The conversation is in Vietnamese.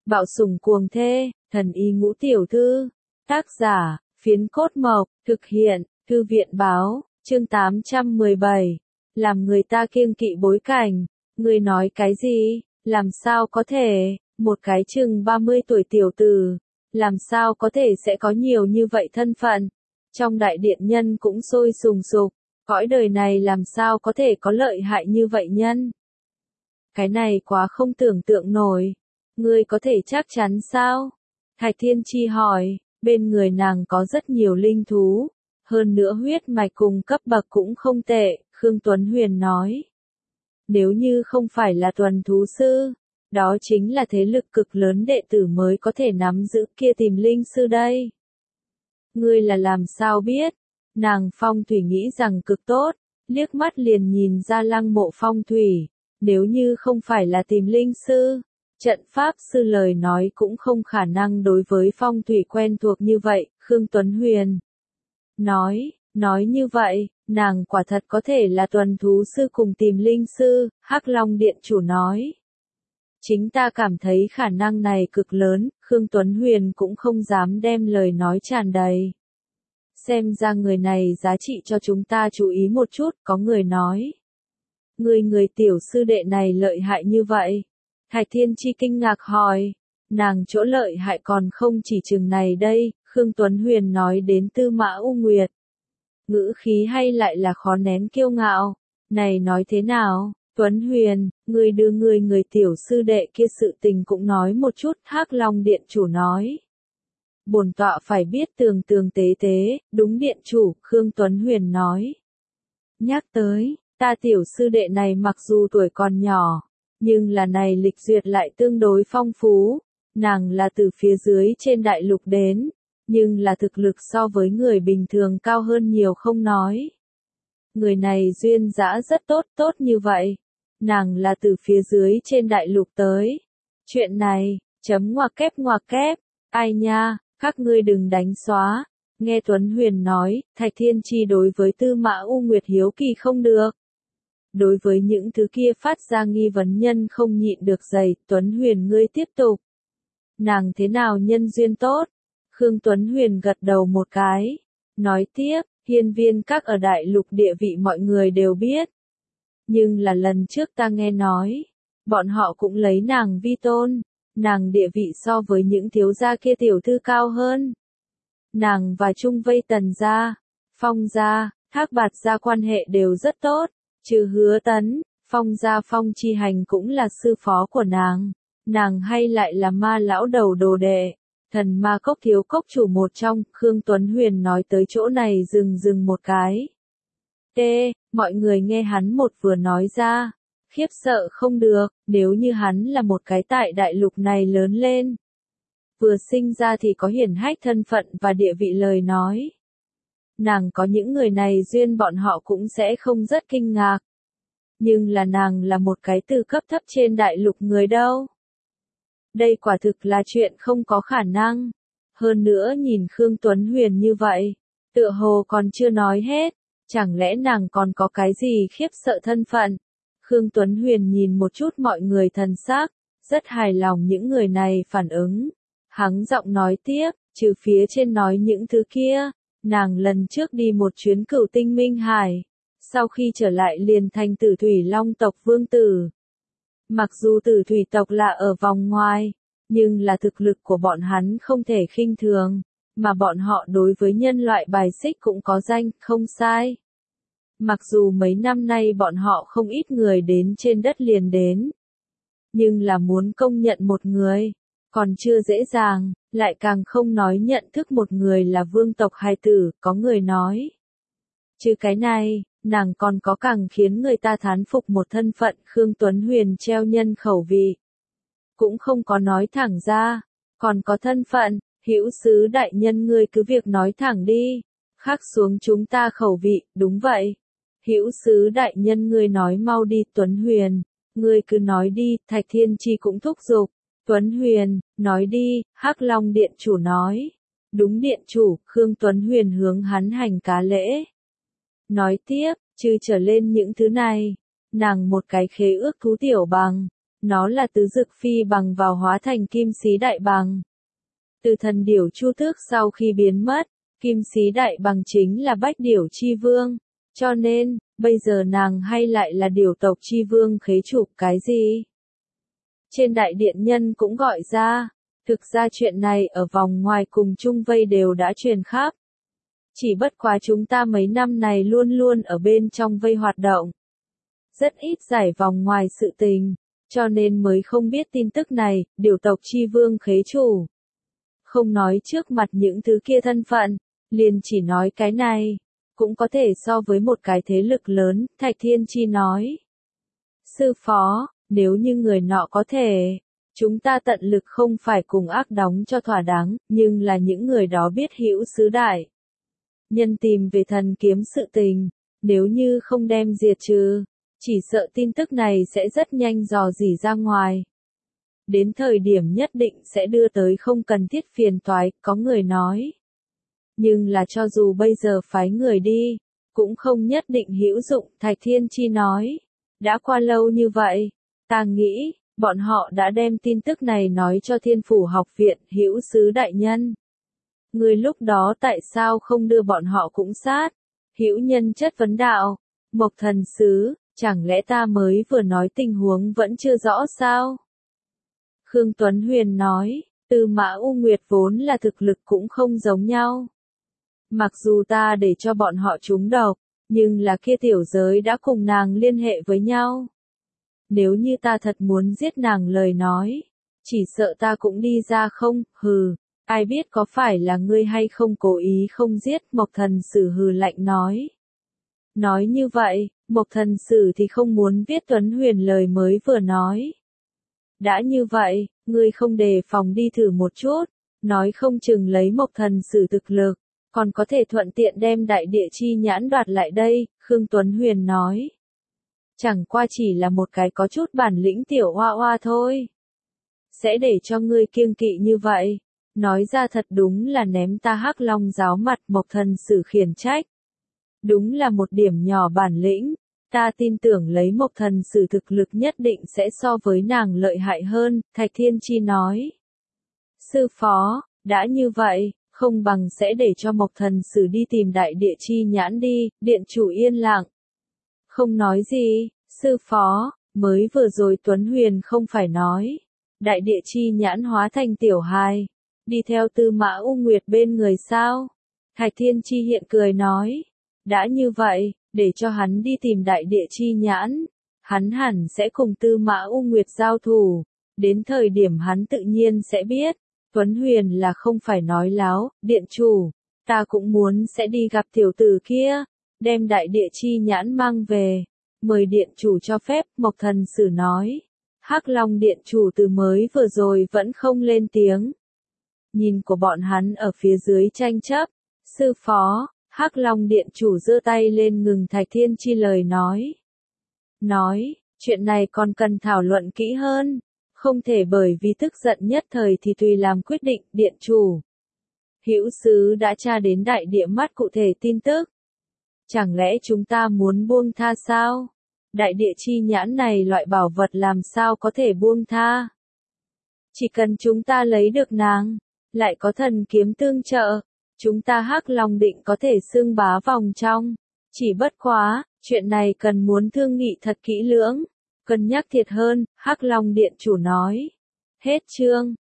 Bạo sủng cuồng thê, thần y ngũ tiểu thư. Tác giả, Phiến Cốt Mộc, thực hiện, Thư viện báo, chương 817. Làm người ta kiêng kỵ bối cảnh. Ngươi nói cái gì? Làm sao có thể, một cái chừng 30 tuổi tiểu tử, làm sao có thể sẽ có nhiều như vậy thân phận? Trong đại điện nhân cũng sôi sùng sục, cõi đời này làm sao có thể có lợi hại như vậy nhân? Cái này quá không tưởng tượng nổi. Ngươi có thể chắc chắn sao? Thạch Thiên Chi hỏi, bên người nàng có rất nhiều linh thú, hơn nữa huyết mạch cùng cấp bậc cũng không tệ, Khương Tuấn Huyền nói. Nếu như không phải là tuần thú sư, đó chính là thế lực cực lớn đệ tử mới có thể nắm giữ kia tìm linh sư đây. Ngươi là làm sao biết? Nàng phong thủy nghĩ rằng cực tốt, liếc mắt liền nhìn ra lăng mộ phong thủy, nếu như không phải là tìm linh sư, trận pháp sư lời nói cũng không khả năng đối với phong thủy quen thuộc như vậy, Khương Tuấn Huyền nói như vậy, nàng quả thật có thể là tuần thú sư cùng tìm linh sư, Hắc Long Điện chủ nói. Chính ta cảm thấy khả năng này cực lớn, Khương Tuấn Huyền cũng không dám đem lời nói tràn đầy. Xem ra người này giá trị cho chúng ta chú ý một chút, có người nói. Người tiểu sư đệ này lợi hại như vậy. Thạch Thiên Chi kinh ngạc hỏi, nàng chỗ lợi hại còn không chỉ chừng này đây, Khương Tuấn Huyền nói đến Tư Mã U Nguyệt. Ngữ khí hay lại là khó nén kiêu ngạo, này nói thế nào, Tuấn Huyền, người đưa người tiểu sư đệ kia sự tình cũng nói một chút, Hắc Long Điện chủ nói. Bổn tọa phải biết tường tế tế, đúng điện chủ, Khương Tuấn Huyền nói. Nhắc tới, ta tiểu sư đệ này mặc dù tuổi còn nhỏ, nhưng là này lịch duyệt lại tương đối phong phú, nàng là từ phía dưới trên đại lục đến, nhưng là thực lực so với người bình thường cao hơn nhiều không nói. Người này duyên dã rất tốt như vậy, nàng là từ phía dưới trên đại lục tới. Chuyện này, ngoặc kép, ai nha, các ngươi đừng đánh xóa. Nghe Tuấn Huyền nói, Thạch Thiên Chi đối với Tư Mã U Nguyệt hiếu kỳ không được. Đối với những thứ kia phát ra nghi vấn nhân không nhịn được dày, Tuấn Huyền ngươi tiếp tục. Nàng thế nào nhân duyên tốt? Khương Tuấn Huyền gật đầu một cái. Nói tiếp, Hiên Viên Các ở đại lục địa vị mọi người đều biết. Nhưng là lần trước ta nghe nói, bọn họ cũng lấy nàng vi tôn, nàng địa vị so với những thiếu gia kia tiểu thư cao hơn. Nàng và Trung Vây Tần gia, Phong gia, Thác Bạt gia quan hệ đều rất tốt, trừ Hứa Tấn, Phong gia Phong Chi Hành cũng là sư phó của nàng hay lại là Ma lão đầu đồ đệ, Thần Ma Cốc thiếu cốc chủ một trong, Khương Tuấn Huyền nói tới chỗ này dừng một cái. Mọi người nghe hắn một vừa nói ra, khiếp sợ không được, nếu như hắn là một cái tại đại lục này lớn lên. Vừa sinh ra thì có hiển hách thân phận và địa vị lời nói. Nàng có những người này duyên bọn họ cũng sẽ không rất kinh ngạc. Nhưng là nàng là một cái từ cấp thấp trên đại lục người đâu. Đây quả thực là chuyện không có khả năng. Hơn nữa nhìn Khương Tuấn Huyền như vậy, tựa hồ còn chưa nói hết. Chẳng lẽ nàng còn có cái gì khiếp sợ thân phận? Khương Tuấn Huyền nhìn một chút mọi người thần sắc, rất hài lòng những người này phản ứng. Hắn giọng nói tiếp, trừ phía trên nói những thứ kia, nàng lần trước đi một chuyến Cửu Tinh Minh Hải, sau khi trở lại liền thành Tử Thủy Long tộc vương tử. Mặc dù Tử Thủy tộc là ở vòng ngoài, nhưng là thực lực của bọn hắn không thể khinh thường, mà bọn họ đối với nhân loại bài xích cũng có danh, không sai. Mặc dù mấy năm nay bọn họ không ít người đến trên đất liền đến, nhưng là muốn công nhận một người, còn chưa dễ dàng, lại càng không nói nhận thức một người là vương tộc hài tử, có người nói. Chứ cái này, nàng còn có càng khiến người ta thán phục một thân phận, Khương Tuấn Huyền treo nhân khẩu vị. Cũng không có nói thẳng ra, còn có thân phận, hữu sứ đại nhân ngươi cứ việc nói thẳng đi, khắc xuống chúng ta khẩu vị, đúng vậy. Hữu sứ đại nhân ngươi nói mau đi, Tuấn Huyền, ngươi cứ nói đi, Thạch Thiên Chi cũng thúc giục. Tuấn Huyền, nói đi, Hắc Long Điện chủ nói. Đúng điện chủ, Khương Tuấn Huyền hướng hắn hành cá lễ. Nói tiếp, trừ trở lên những thứ này, nàng một cái khế ước thú tiểu bằng, Nó là tứ dực phi bằng vào hóa thành kim xí đại bằng. Từ thần điểu Chu Tước sau khi biến mất, kim xí đại bằng chính là bách điểu chi vương. Cho nên, bây giờ nàng hay lại là điểu tộc chi vương khế chủ cái gì? Trên đại điện nhân cũng gọi ra. Thực ra chuyện này ở vòng ngoài cùng chung vây đều đã truyền khắp. Chỉ bất quá chúng ta mấy năm này luôn luôn ở bên trong vây hoạt động. Rất ít giải vòng ngoài sự tình, cho nên mới không biết tin tức này, điểu tộc chi vương khế chủ. Không nói trước mặt những thứ kia thân phận, liền chỉ nói cái này, cũng có thể so với một cái thế lực lớn, Thạch Thiên Chi nói. Sư phó, nếu như người nọ có thể, chúng ta tận lực không phải cùng ác đóng cho thỏa đáng, nhưng là những người đó biết hữu xứ đại. Nhân tìm về thần kiếm sự tình, nếu như không đem diệt trừ, chỉ sợ tin tức này sẽ rất nhanh dò dỉ ra ngoài. Đến thời điểm nhất định sẽ đưa tới không cần thiết phiền toái, có người nói. Nhưng là cho dù bây giờ phái người đi, cũng không nhất định hữu dụng, Thạch Thiên Chi nói. Đã qua lâu như vậy, ta nghĩ, bọn họ đã đem tin tức này nói cho Thiên Phủ học viện, hữu sứ đại nhân. Người lúc đó tại sao không đưa bọn họ cũng sát? Hữu nhân chất vấn đạo, Mộc thần sứ, chẳng lẽ ta mới vừa nói tình huống vẫn chưa rõ sao? Khương Tuấn Huyền nói, Tư Mã U Nguyệt vốn là thực lực cũng không giống nhau. Mặc dù ta để cho bọn họ trúng độc, nhưng là kia tiểu giới đã cùng nàng liên hệ với nhau. Nếu như ta thật muốn giết nàng lời nói, chỉ sợ ta cũng đi ra không, hừ, ai biết có phải là ngươi hay không cố ý không giết, Mộc thần sử hừ lạnh nói. Nói như vậy, Mộc thần sử thì không muốn viết Tuấn Huyền lời mới vừa nói. Đã như vậy, ngươi không đề phòng đi thử một chút, nói không chừng lấy Mộc thần sử thực lực, còn có thể thuận tiện đem đại địa chi nhãn đoạt lại đây, Khương Tuấn Huyền nói. Chẳng qua chỉ là một cái có chút bản lĩnh tiểu hoa hoa thôi. Sẽ để cho ngươi kiêng kỵ như vậy, nói ra thật đúng là ném ta Hắc Long giáo mặt, Mộc thần sử khiển trách. Đúng là một điểm nhỏ bản lĩnh, ta tin tưởng lấy Mộc thần sử thực lực nhất định sẽ so với nàng lợi hại hơn, Thạch Thiên Chi nói. Sư phó, đã như vậy, không bằng sẽ để cho Mộc thần sử đi tìm đại địa chi nhãn đi, điện chủ yên lặng. Không nói gì, sư phó, mới vừa rồi Tuấn Huyền không phải nói. Đại địa chi nhãn hóa thành tiểu hài, đi theo Tư Mã U Nguyệt bên người sao? Thạch Thiên Chi hiện cười nói, đã như vậy, để cho hắn đi tìm đại địa chi nhãn, hắn hẳn sẽ cùng Tư Mã U Nguyệt giao thủ, đến thời điểm hắn tự nhiên sẽ biết, Tuấn Huyền là không phải nói láo, điện chủ, ta cũng muốn sẽ đi gặp tiểu tử kia, đem đại địa chi nhãn mang về, mời điện chủ cho phép, Mộc thần sử nói. Hắc Long điện chủ từ mới vừa rồi vẫn không lên tiếng. Nhìn của bọn hắn ở phía dưới tranh chấp, sư phó, Hắc Long điện chủ giơ tay lên ngừng Thạch Thiên Chi lời nói. Nói, chuyện này còn cần thảo luận kỹ hơn, không thể bởi vì tức giận nhất thời thì tùy làm quyết định, điện chủ. Hữu sứ đã tra đến đại địa mắt cụ thể tin tức. Chẳng lẽ chúng ta muốn buông tha sao? Đại địa chi nhãn này loại bảo vật làm sao có thể buông tha? Chỉ cần chúng ta lấy được nàng, lại có thần kiếm tương trợ, chúng ta Hắc Long định có thể xưng bá vòng trong. Chỉ bất quá, chuyện này cần muốn thương nghị thật kỹ lưỡng, cân nhắc thiệt hơn, Hắc Long điện chủ nói. Hết chương.